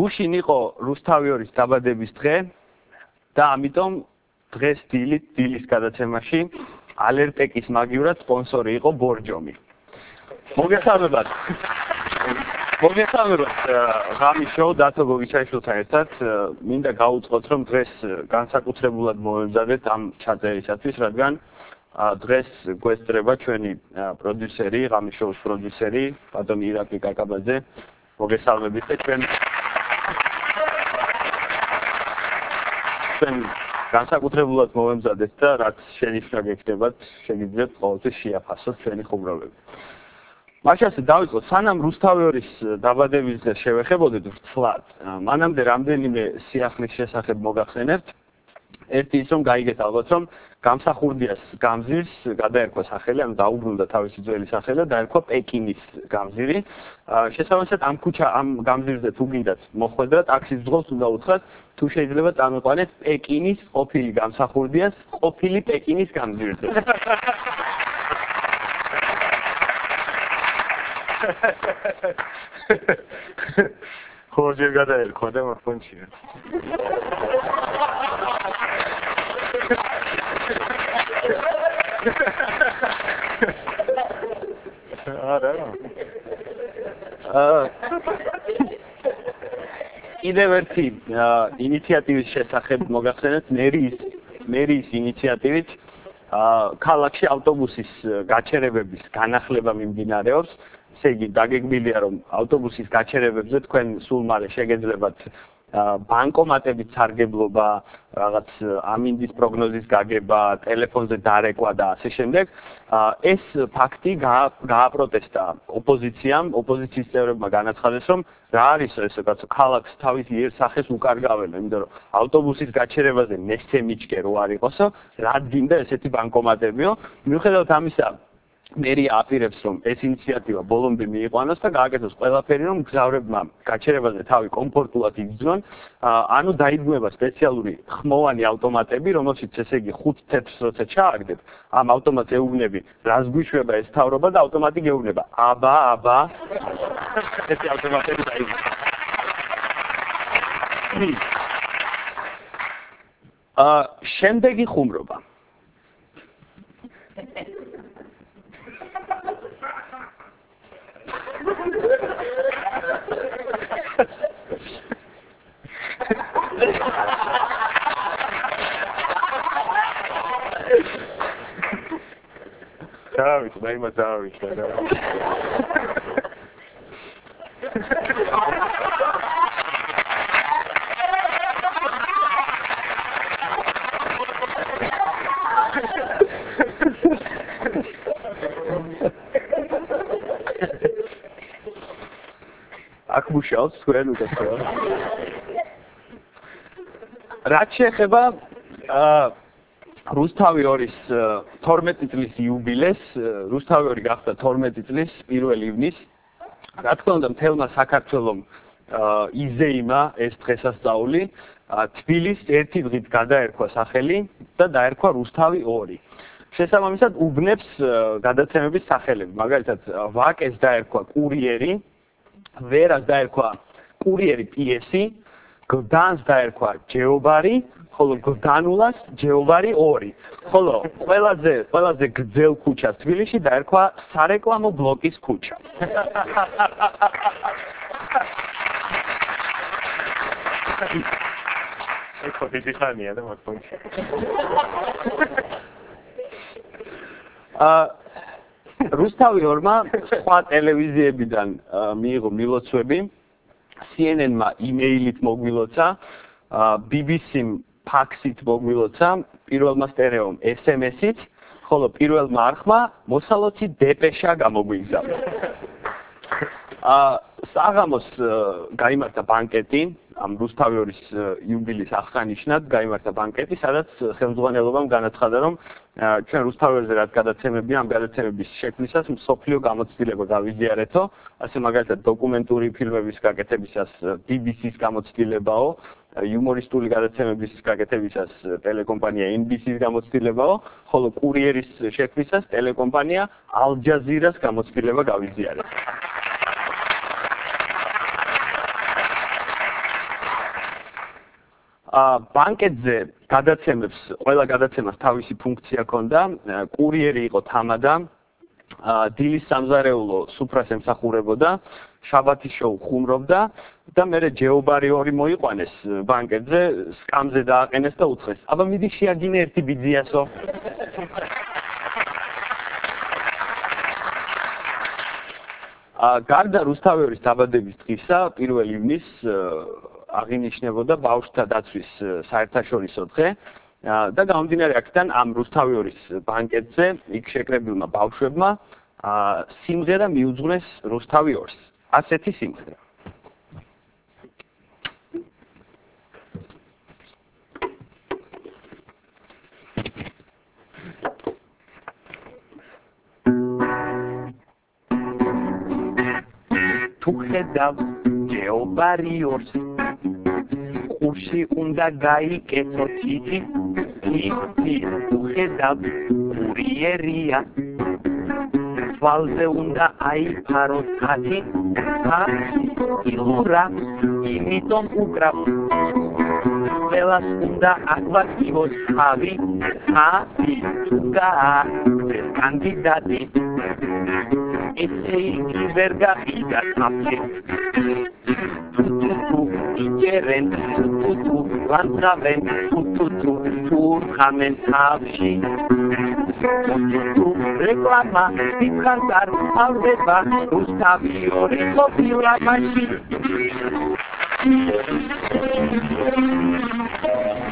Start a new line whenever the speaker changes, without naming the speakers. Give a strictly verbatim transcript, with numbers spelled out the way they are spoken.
გუშინ იყო რუსთავიორის დაბადების დღე და ამიტომ დღეს დილით დილის გადაცემაში ალერტეკის მაგივრად სპონსორი იყო ბორჯომი. მოგესალმებათ. მოგესალმებათ ღამის შოუ დათო გოგიჩაიშვილთან ერთად. მინდა გავუწყოთ რომ დღეს განსაკუთრებულად მოვემზადეთ ამ ჩაწერისათვის, რადგან დღეს გვესწრება ჩვენი პროდიუსერი, ღამის შოუს პროდიუსერი, ბატონი ირაკლი კაკაბაძე. მოგესალმებით და ჩვენ ჩვენ განსაკუთრებულად მოვემზადეთ და რაც შენიშვნა გექნებათ, შეგიძლიათ ყოველთვის შეაფასოთ ჩვენი ხუმრობები. მაშასე დავიწყოთ, სანამ რუსთავიორის დაბადების დღეს შევეხებოდეთ ვრცლად, მანამდე რამდენიმე სიახლის შესახებ მოგახსენებთ. ერთი ის რომ გაიგეთ ალბათ რომ გამსახურდიას გამზირს გადაერქვა სახელი, ანუ დაუბრუნდა თავისი ძველი სახელი და დაერქვა პეკინის გამზირი. შესაბამისად ამ ქუჩა ამ გამზირზე თუ გინდათ მოხვედრა, ტაქსის ძღოლს უნდა უთხრათ, თუ შეიძლება წამოყვანეთ პეკინის ყოფილი გამსახურდიას ყოფილი პეკინის გამზირზე. ხო, ჯერ გადაერქვა და მახონჩია. არა. აა კიდევ ერთი ინიციატივის შესახებ მოგახსენეთ, მერიის მერიის ინიციატივით ქალაქში ავტობუსის გაჩერებების განახლება მიმდინარეობს. ესე იგი, დაგეგმილია რომ ავტობუსის გაჩერებებზე თქვენ სულ მალე შეგეძლებათ ბანკომატების სარგებლობა, რაღაც ამინდის პროგნოზის გაგება, ტელეფონზე დარეკვა და ასე შემდეგ. ეს ფაქტი გააპროტესტა ოპოზიციამ, ოპოზიციის წევრებმა განაცხადეს, რომ რა არის ესე კაცო, ქალაქს თავის იერ სახეს უკარგავენ, იმიტომ რომ ავტობუსის გაჩერებაზე მესცემიჩკე რო არ იყოსო, რადგინდა ესეთი ბანკომატებიო. მიუხედავად ამისა, მერია აპირებს რომ ეს ინიციატივა ბოლომდე მიიყვანოს და გააკეთოს ყველაფერი რომ მგზავრებმა გაჩერებაზე თავი კომფორტულად იგრძნონ. ანუ დაიდგმება სპეციალური ხმოვანი ავტომატები, რომელშიც ესე იგი ხუთ თეთრს როცა ჩააგდებ, ამ ავტომატს ეუბნები, რას გვიშვება ეს თავრობა და ავტომატი გეუბნება, აბა, აბა. ესეთი ავტომატები დაიდგმება. აა შემდეგი ხუმრობა. Დავით, მაიმა დავით. აქ მუშაობს თქვენ უკაცრავ. რაც შეეხება რუსთავიორის თორმეტი წლის იუბილეს, რუსთავიორი გახდა თორმეტი წლის პირველ ივნის. რა თქმა უნდა, მთელმა საქართველომ იზეიმა ეს დღესასწაული. თბილისს ერთი დღით გადაერქვა სახელი და დაერქვა რუსთავი ორი. შესაბამისად უბნებს გადაცემების სახელები. მაგალითად, ვაკეს დაერქვა კურიერი, ვერას დაერქვა კურიერი პიესი, გლდანს დაერქვა ჯეობარი, ხოლო გლდანულას ჯეობარი ორი. ხოლო ყველაზე ყველაზე გრძელ ქუჩას თბილისში დაერქვა სარეკლამო ბლოკის ქუჩა. ეხო დიდი ხანია და მოგონჩა. აა რუსთავიორმა სხვა ტელევიზიებიდან მიიღო მილოცვები, C N N-მა იმეილით მოგვილოცა, B B C-მ ფაქსით მოგვილოცა, პირველმა სტერეომ S M S-ით, ხოლო პირველმა არხმა მოსალოცი დეპეშა გამოგვიგზავნა. აა საღამოს გაიმართა ბანკეტი, ამ რუსთავიორის იუბილის აღსანიშნად გაიმართა ბანკეტი, სადაც ხელმძღვანელობამ განაცხადა, რომ ჩვენ რუსთავიორზე რაც გადაცემებია, ამ გადაცემების შექმნისას მსოფლიო გამოცდილება გავიზიარეთო, ასე მაგალითად დოკუმენტური ფილმების გაკეთებისას B B C-ს გამოცდილებაო, იუმორისტული გადაცემების გაკეთებისას ტელეკომპანია N B C-ს გამოცდილებაო, ხოლო კურიერის შექმნისას ტელეკომპანია Al Jazeera-ს გამოცდილება გავიზიარეთ. ბანკეტზე გადაცემებს, ყველა გადაცემას თავისი ფუნქცია ჰქონდა, კურიერი იყო თამადა, დილის სამზარეულო სუფრას ემსახურებოდა, შაბათის შოუ ხუმრობდა და მერე ჯეობარი ორი მოიყვანეს ბანკეტზე, სკამზე დააყენეს და უცხეს. აბა მიდი შეაგინე ერთი ბიძიასო. გარდა რუსთავიორის დაბადების დღისა, პირველ ივნისს აღინიშნებოდა ბავშვთა დაცვის საერთაშორისო დღე და გამომდინარე აქედან ამ რუსთავიორის ბანკეტზე იქ შეკრებილმა ბავშვებმა სიმღერა მიუძღვნეს რუსთავიორს. ასეთი სიმღერა. თუ ხედავ ჯეობარიორს ყურში უნდა გაიკეთო თითი თითი თუ ხედავ კურიერია თვალზე უნდა აიფარო თათი თათი ილურა იმიტომ უკრავ ყველას უნდა აგვაკივოს ხავი ხავი თუ გააკეთეს კანდიდატი ესე იგი ვერ გაყიდა თაფლი თუ იჯერენ თუ თუ ლანძღავენ თუ თუ თურხამენ თავში თუ რეკლამა სიფხანს არ ავდება რუსთავიორი ყოფილა მაშინ